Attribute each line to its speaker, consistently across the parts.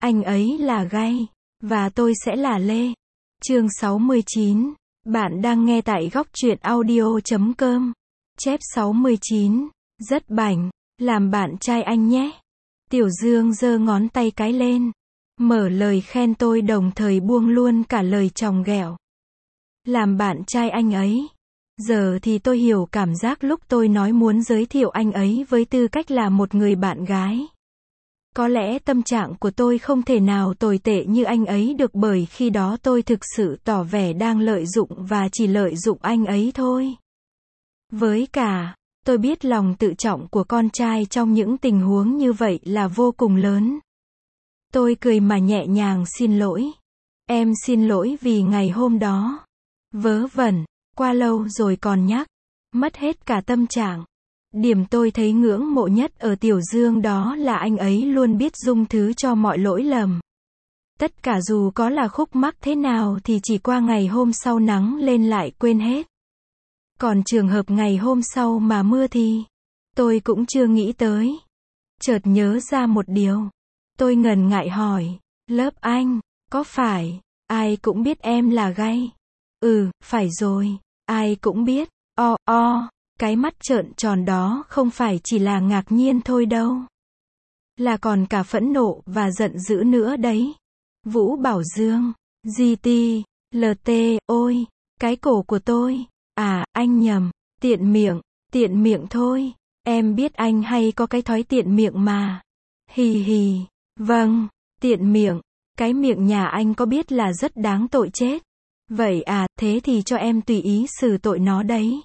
Speaker 1: Anh ấy là Gay, và tôi sẽ là Lê. Chương 69. Bạn đang nghe tại góc truyện audio.com. Chép 69. Rất bảnh, làm bạn trai anh nhé. Tiểu Dương giơ ngón tay cái lên, mở lời khen tôi đồng thời buông luôn cả lời chòng ghẹo. Làm bạn trai anh ấy. Giờ thì tôi hiểu cảm giác lúc tôi nói muốn giới thiệu anh ấy với tư cách là một người bạn gái. Có lẽ tâm trạng của tôi không thể nào tồi tệ như anh ấy được, bởi khi đó tôi thực sự tỏ vẻ đang lợi dụng và chỉ lợi dụng anh ấy thôi. Với cả, tôi biết lòng tự trọng của con trai trong những tình huống như vậy là vô cùng lớn. Tôi cười mà nhẹ nhàng xin lỗi. Em xin lỗi vì ngày hôm đó. Vớ vẩn, qua lâu rồi còn nhắc. Mất hết cả tâm trạng. Điểm tôi thấy ngưỡng mộ nhất ở Tiểu Dương đó là anh ấy luôn biết dung thứ cho mọi lỗi lầm. Tất cả dù có là khúc mắc thế nào thì chỉ qua ngày hôm sau nắng lên lại quên hết. Còn trường hợp ngày hôm sau mà mưa thì tôi cũng chưa nghĩ tới. Chợt nhớ ra một điều. Tôi ngần ngại hỏi, lớp anh, có phải ai cũng biết em là Gay? Ừ, phải rồi, ai cũng biết. Cái mắt trợn tròn đó không phải chỉ là ngạc nhiên thôi đâu. Là còn cả phẫn nộ và giận dữ nữa đấy. Vũ Bảo Dương, GT, LT, ôi, cái cổ của tôi. À, anh nhầm, tiện miệng thôi. Em biết anh hay có cái thói tiện miệng mà. Hì hì, vâng, tiện miệng. Cái miệng nhà anh có biết là rất đáng tội chết. Vậy à, thế thì cho em tùy ý xử tội nó đấy.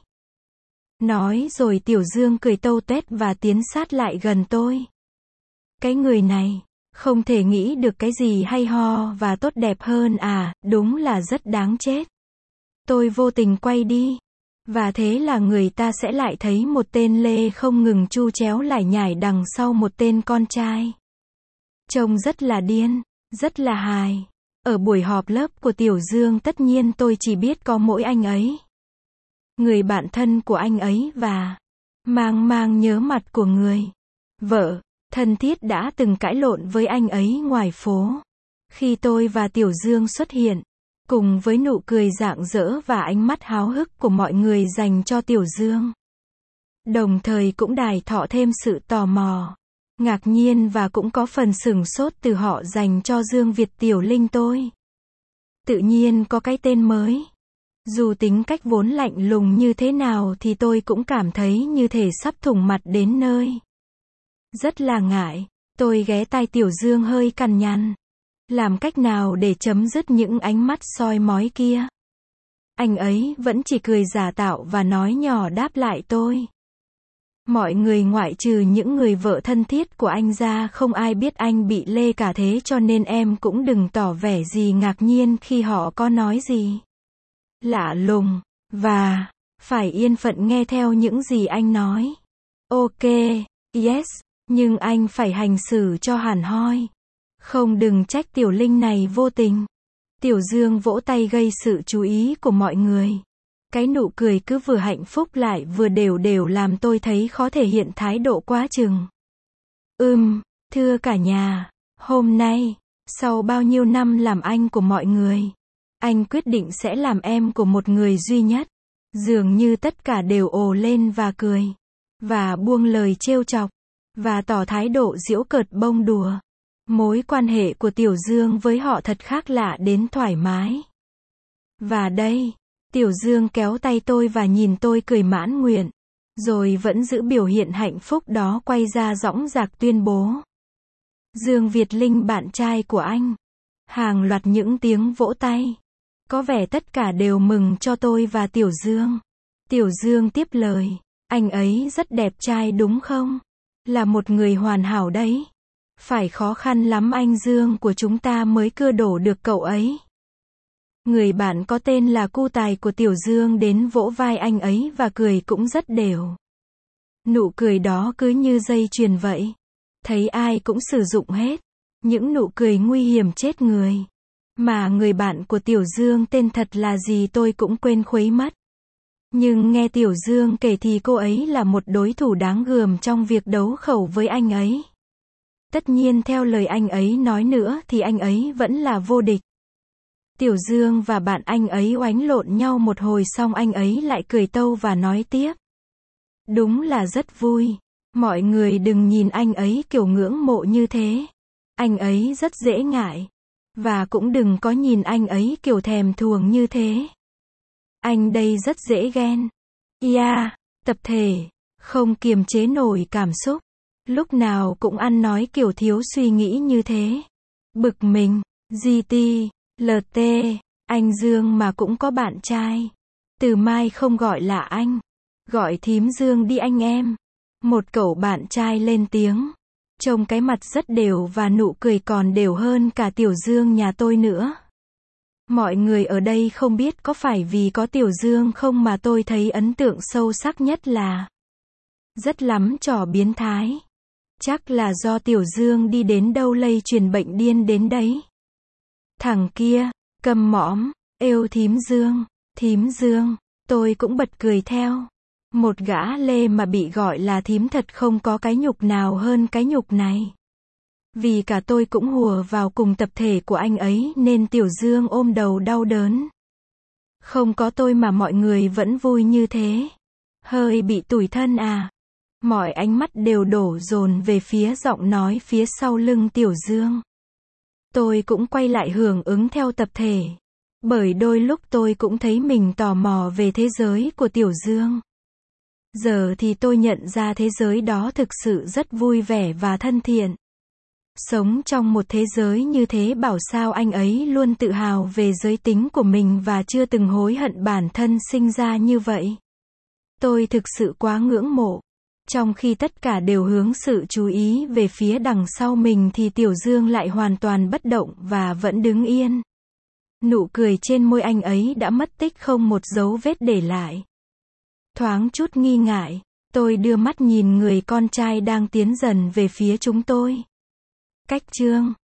Speaker 1: Nói rồi Tiểu Dương cười tâu tuét và tiến sát lại gần tôi. Cái người này, không thể nghĩ được cái gì hay ho và tốt đẹp hơn à, đúng là rất đáng chết. Tôi vô tình quay đi. Và thế là người ta sẽ lại thấy một tên Lê không ngừng chu chéo lải nhải đằng sau một tên con trai. Trông rất là điên, rất là hài. Ở buổi họp lớp của Tiểu Dương tất nhiên tôi chỉ biết có mỗi anh ấy. Người bạn thân của anh ấy và mang nhớ mặt của người vợ thân thiết đã từng cãi lộn với anh ấy ngoài phố. Khi tôi và Tiểu Dương xuất hiện, cùng với nụ cười rạng rỡ và ánh mắt háo hức của mọi người dành cho Tiểu Dương. Đồng thời cũng đài thọ thêm sự tò mò, ngạc nhiên và cũng có phần sửng sốt từ họ dành cho Dương Việt Tiểu Linh tôi. Tự nhiên có cái tên mới. Dù tính cách vốn lạnh lùng như thế nào thì tôi cũng cảm thấy như thể sắp thủng mặt đến nơi. Rất là ngại, tôi ghé tai Tiểu Dương hơi cằn nhằn. Làm cách nào để chấm dứt những ánh mắt soi mói kia? Anh ấy vẫn chỉ cười giả tạo và nói nhỏ đáp lại tôi. Mọi người ngoại trừ những người vợ thân thiết của anh ra không ai biết anh bị Lê cả, thế cho nên em cũng đừng tỏ vẻ gì ngạc nhiên khi họ có nói gì lạ lùng, và phải yên phận nghe theo những gì anh nói. Ok, yes, nhưng anh phải hành xử cho hẳn hoi. Không, đừng trách Tiểu Linh này vô tình. Tiểu Dương vỗ tay gây sự chú ý của mọi người. Cái nụ cười cứ vừa hạnh phúc lại vừa đều làm tôi thấy khó thể hiện thái độ quá chừng. Thưa cả nhà, hôm nay, sau bao nhiêu năm làm anh của mọi người, anh quyết định sẽ làm em của một người duy nhất. Dường như tất cả đều ồ lên và cười, và buông lời trêu chọc, và tỏ thái độ giễu cợt bông đùa. Mối quan hệ của Tiểu Dương với họ thật khác lạ đến thoải mái. Và đây, Tiểu Dương kéo tay tôi và nhìn tôi cười mãn nguyện, rồi vẫn giữ biểu hiện hạnh phúc đó quay ra dõng dạc tuyên bố. Dương Việt Linh bạn trai của anh. Hàng loạt những tiếng vỗ tay. Có vẻ tất cả đều mừng cho tôi và Tiểu Dương. Tiểu Dương tiếp lời. Anh ấy rất đẹp trai đúng không? Là một người hoàn hảo đấy. Phải khó khăn lắm anh Dương của chúng ta mới cưa đổ được cậu ấy. Người bạn có tên là Cu Tài của Tiểu Dương đến vỗ vai anh ấy và cười cũng rất đều. Nụ cười đó cứ như dây chuyền vậy. Thấy ai cũng sử dụng hết. Những nụ cười nguy hiểm chết người. Mà người bạn của Tiểu Dương tên thật là gì tôi cũng quên khuấy mất. Nhưng nghe Tiểu Dương kể thì cô ấy là một đối thủ đáng gờm trong việc đấu khẩu với anh ấy. Tất nhiên theo lời anh ấy nói nữa thì anh ấy vẫn là vô địch. Tiểu Dương và bạn anh ấy oánh lộn nhau một hồi xong anh ấy lại cười tâu và nói tiếp. Đúng là rất vui. Mọi người đừng nhìn anh ấy kiểu ngưỡng mộ như thế. Anh ấy rất dễ ngại. Và cũng đừng có nhìn anh ấy kiểu thèm thuồng như thế. Anh đây rất dễ ghen. Yeah, tập thể, không kiềm chế nổi cảm xúc. Lúc nào cũng ăn nói kiểu thiếu suy nghĩ như thế. Bực mình, GT, LT, anh Dương mà cũng có bạn trai. Từ mai không gọi là anh. Gọi thím Dương đi anh em. Một cậu bạn trai lên tiếng. Trông cái mặt rất đều và nụ cười còn đều hơn cả Tiểu Dương nhà tôi nữa. Mọi người ở đây không biết có phải vì có Tiểu Dương không mà tôi thấy ấn tượng sâu sắc nhất là rất lắm trò biến thái. Chắc là do Tiểu Dương đi đến đâu lây truyền bệnh điên đến đấy. Thằng kia, câm mõm, êu thím Dương, tôi cũng bật cười theo. Một gã lê mà bị gọi là thím thật không có cái nhục nào hơn cái nhục này. Vì cả tôi cũng hùa vào cùng tập thể của anh ấy nên Tiểu Dương ôm đầu đau đớn. Không có tôi mà mọi người vẫn vui như thế. Hơi bị tủi thân à. Mọi ánh mắt đều đổ dồn về phía giọng nói phía sau lưng Tiểu Dương. Tôi cũng quay lại hưởng ứng theo tập thể. Bởi đôi lúc tôi cũng thấy mình tò mò về thế giới của Tiểu Dương. Giờ thì tôi nhận ra thế giới đó thực sự rất vui vẻ và thân thiện. Sống trong một thế giới như thế bảo sao anh ấy luôn tự hào về giới tính của mình và chưa từng hối hận bản thân sinh ra như vậy. Tôi thực sự quá ngưỡng mộ. Trong khi tất cả đều hướng sự chú ý về phía đằng sau mình thì Tiểu Dương lại hoàn toàn bất động và vẫn đứng yên. Nụ cười trên môi anh ấy đã mất tích không một dấu vết để lại. Thoáng chút nghi ngại, tôi đưa mắt nhìn người con trai đang tiến dần về phía chúng tôi. Cách chương